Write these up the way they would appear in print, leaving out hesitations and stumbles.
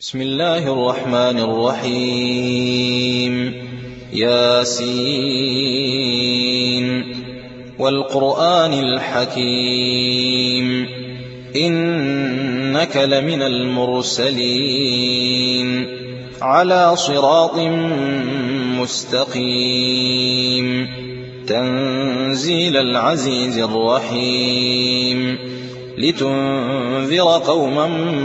بسم الله الرحمن الرحيم. ياسين والقرآن الحكيم إنك لمن المرسلين على صراط مستقيم تنزيل العزيز الرحيم لتنذر قوما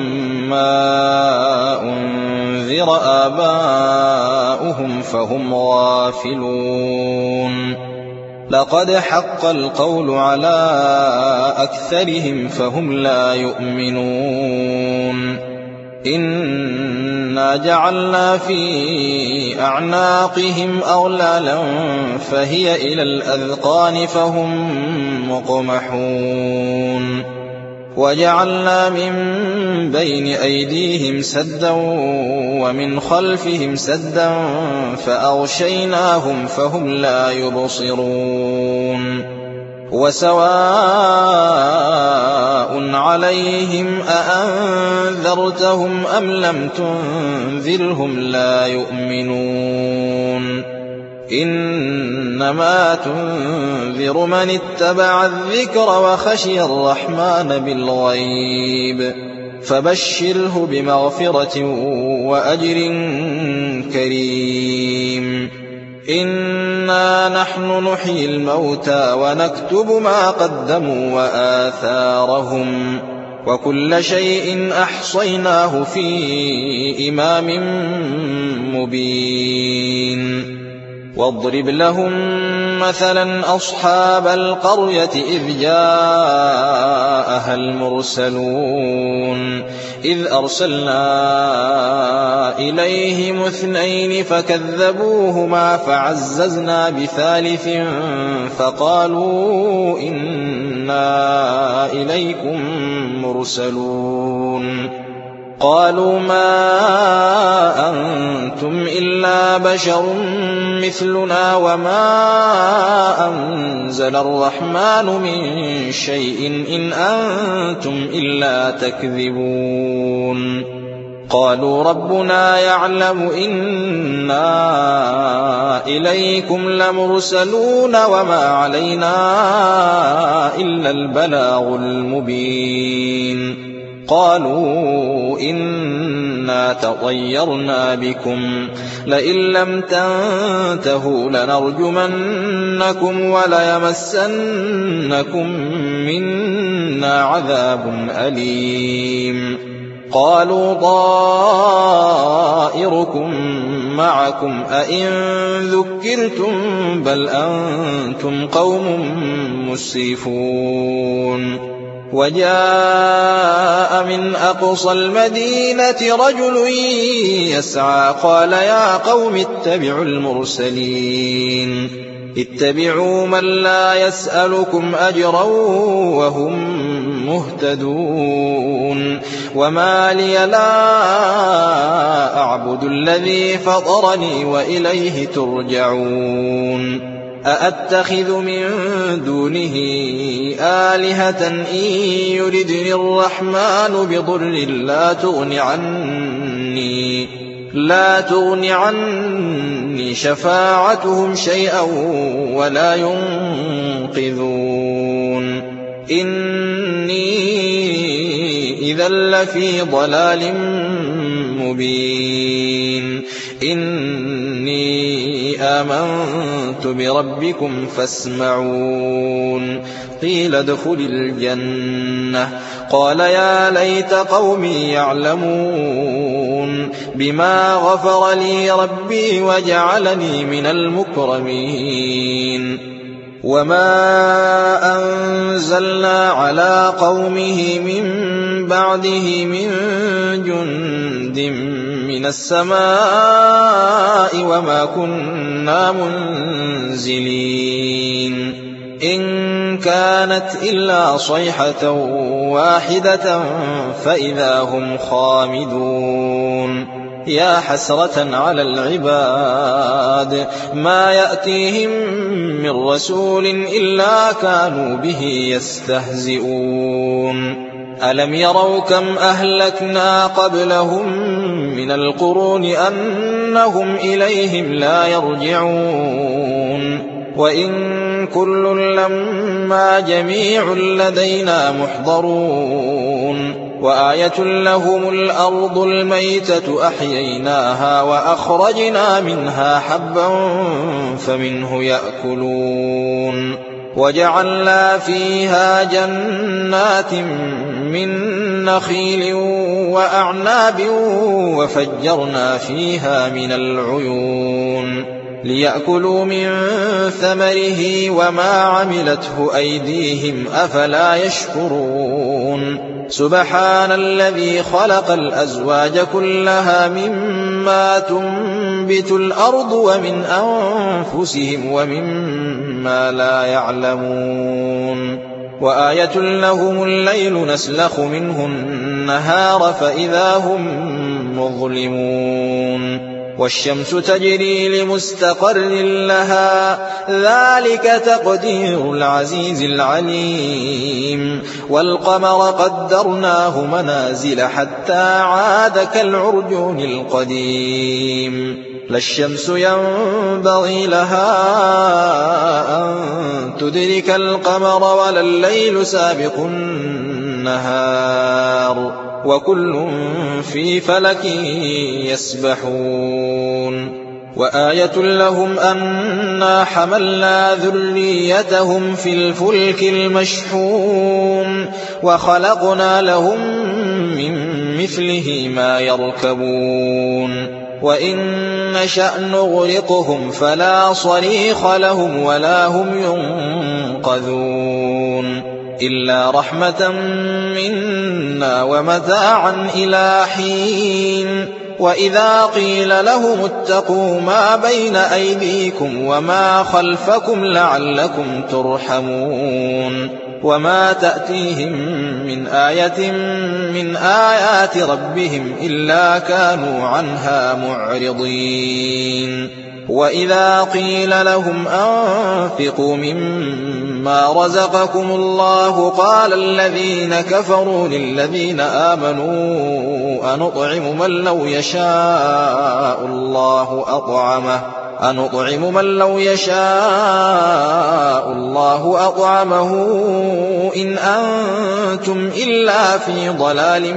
ما أنذر آباؤهم فهم غافلون لقد حق القول على أكثرهم فهم لا يؤمنون إنا جعلنا في أعناقهم أغلالا فهي إلى الأذقان فهم مقمحون وجعلنا من بين أيديهم سدا ومن خلفهم سدا فأغشيناهم فهم لا يبصرون وسواء عليهم أأنذرتهم أم لم تنذرهم لا يؤمنون إنما تنذر من اتبع الذكر وخشي الرحمن بالغيب فبشره بمغفرة وأجر كريم إنا نحن نحيي الموتى ونكتب ما قدموا وآثارهم وكل شيء أحصيناه في إمام مبين واضرب لهم مثلا أصحاب القرية إذ جاءها المرسلون إذ أرسلنا إليهم 2 فكذبوهما فعززنا بثالث فقالوا إنا إليكم مرسلون قالوا ما أنتم إلا بشر مثلنا وما أنزل الرحمن من شيء إن أنتم إلا تكذبون قالوا ربنا يعلم إنا إليكم لمرسلون وما علينا إلا البلاغ المبين قالوا إنا تطيرنا بكم لئن لم تنتهوا لنرجمنكم وليمسنكم منا عذاب أليم قالوا طائركم معكم أئن ذكرتم بل أنتم قوم مسرفون وجاء من أقصى المدينة رجل يسعى قال يا قوم اتبعوا المرسلين اتبعوا من لا يسألكم أجرا وهم مهتدون وما لي لا أعبد الذي فطرني وإليه ترجعون أأتخذ من دونه آلهة إن يردني الرحمن بضر لا تغن عني شفاعتهم شيئا ولا ينقذون إني إذا لفي ضلال مبين إني آمنت بربكم فاسمعون قيل ادخل الجنة قال يا ليت قومي يعلمون بما غفر لي ربي وجعلني من المكرمين وما أنزلنا على قومه من بعده من جند من السماء وما كنا منزلين إن كانت إلا صيحة واحدة فإذا هم خامدون يا حسرة على العباد ما يأتيهم من رسول إلا كانوا به يستهزئون ألم يروا كم أهلكنا قبلهم من القرون أنهم إليهم لا يرجعون وإن كل لما جميع لدينا محضرون وآية لهم الأرض الميتة أحييناها وأخرجنا منها حبا فمنه يأكلون وجعلنا فيها جنات من نخيل وأعناب وفجرنا فيها من العيون ليأكلوا من ثمره وما عملته أيديهم أفلا يشكرون سبحان الذي خلق الأزواج كلها مما تنبت الأرض ومن أنفسهم ومما لا يعلمون وآية لهم الليل نسلخ منه النهار فإذا هم مظلمون والشمس تجري لمستقر لها ذلك تقدير العزيز العليم والقمر قدرناه منازل حتى عاد كالعرجون القديم لا الشمس ينبغي لها أن تدرك القمر ولا الليل سابق النهار وكل في فلك يسبحون وآية لهم أنا حملنا ذريتهم في الفلك المشحون وخلقنا لهم من مثله ما يركبون وإن نشأ نغرقهم فلا صريخ لهم ولا هم ينقذون إلا رحمة منا ومتاعا إلى حين وإذا قيل لهم اتقوا ما بين أيديكم وما خلفكم لعلكم ترحمون وما تأتيهم من آية من آيات ربهم إلا كانوا عنها معرضين وإذا قيل لهم أنفقوا مما رزقكم الله قال الذين كفروا للذين آمنوا أنطعم من لو يشاء الله أطعمه إن أنتم إلا في ضلال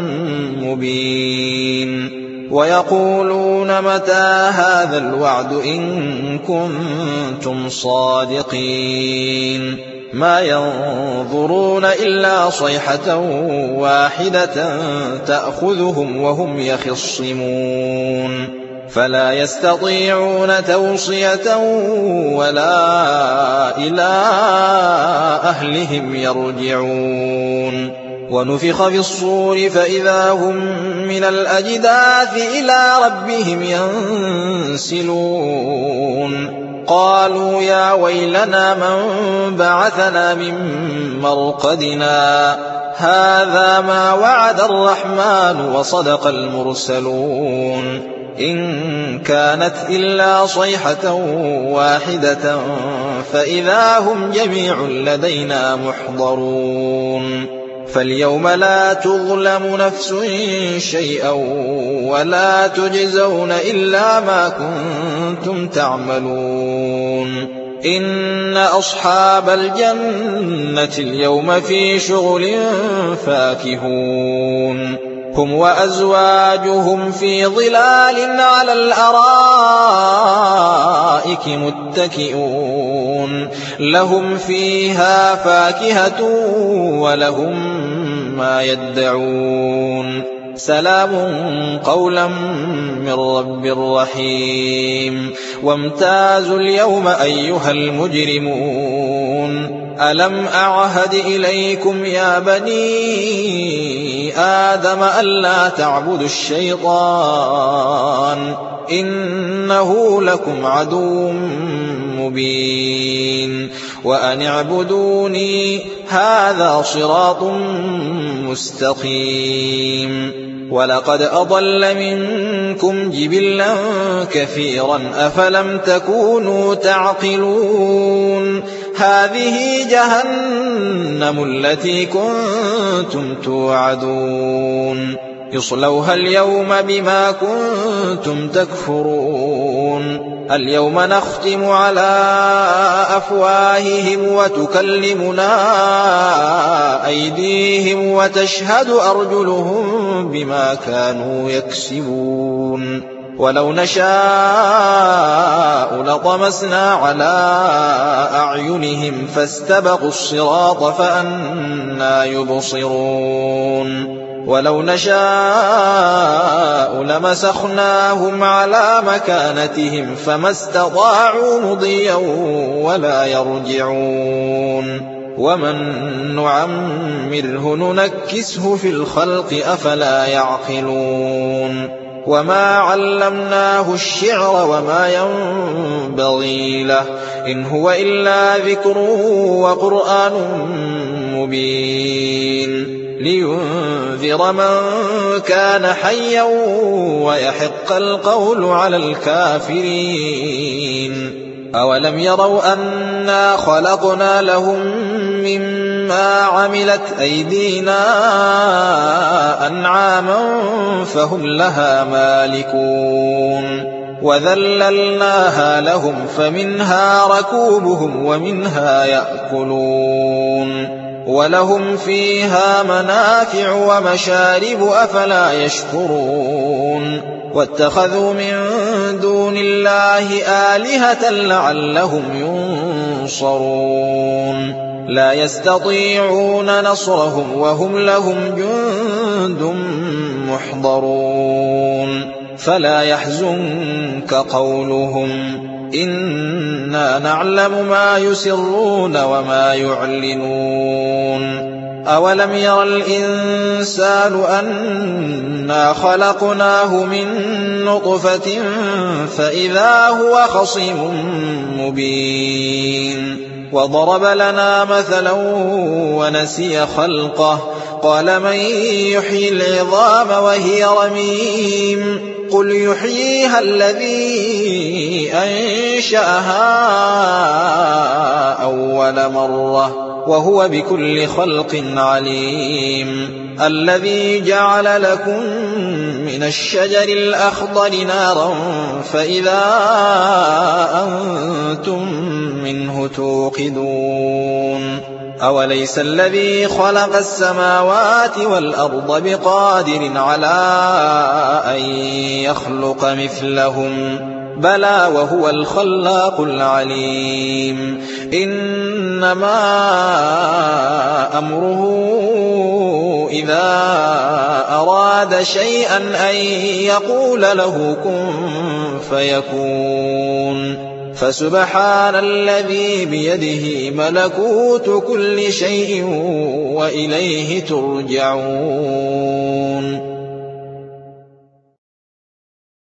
مبين ويقولون متى هذا الوعد إن كنتم صادقين ما ينظرون إلا صيحة واحدة تأخذهم وهم يخصمون فلا يستطيعون توصية ولا إلى أهلهم يرجعون ونفخ في الصور فإذا هم من الأجداث إلى ربهم ينسلون قالوا يا ويلنا من بعثنا من مرقدنا هذا ما وعد الرحمن وصدق المرسلون إن كانت إلا صيحة واحدة فإذا هم جميع لدينا محضرون فاليوم لا تظلم نفس شيئا ولا تجزون إلا ما كنتم تعملون إن أصحاب الجنة اليوم في شغل فاكهون هم وأزواجهم في ظلال على الأرائك متكئون لهم فيها فاكهة ولهم ما يدعون سلام قولا من رب رحيم وامتازوا اليوم أيها المجرمون ألم أعهد إليكم يا بني آدم ألا تعبدوا الشيطان إنه لكم عدو مبين وأن اعبدوني هذا صراط مستقيم ولقد أضل منكم جبلا كثيرا أفلم تكونوا تعقلون هذه جهنم التي كنتم توعدون يصلوها اليوم بما كنتم تكفرون اليوم نختم على أفواههم وتكلمنا أيديهم وتشهد أرجلهم بما كانوا يكسبون ولو نشاء لطمسنا على أعينهم فاستبقوا الصراط فأنى يبصرون ولو نشاء لمسخناهم على مكانتهم فما استطاعوا مضيا ولا يرجعون ومن نعمره ننكسه في الخلق أفلا يعقلون وما علمناه الشعر وما ينبغي له إن هو إلا ذكر وقرآن مبين لينذر من كان حيا ويحق القول على الكافرين أولم يروا أنا خلقنا لهم مما عملت أيدينا أنعاما فهم لها مالكون وذللناها لهم فمنها ركوبهم ومنها يأكلون ولهم فيها منافع ومشارب أفلا يشكرون واتخذوا من دون الله آلهة لعلهم ينصرون لا يستطيعون نصرهم وهم لهم جند محضرون فلا يحزنك قولهم إنا نعلم ما يسرون وما يعلنون أولم ير الإنسان أنا خلقناه من نطفة فإذا هو خصيم مبين وضرب لنا مثلا ونسي خلقه قال من يحيي العظام وهي رميم قل يحييها الذي أنشأها أول مرة وهو بكل خلق عليم الذي جعل لكم من الشجر الأخضر نارا فإذا أنتم منه توقدون أوليس الذي خلق السماوات والأرض بقادر على أن يخلق مثلهم بلى وهو الخلاق العليم إنما أمره إذا أراد شيئا أن يقول له كن فيكون فسبحان الذي بيده ملكوت كل شيء وإليه ترجعون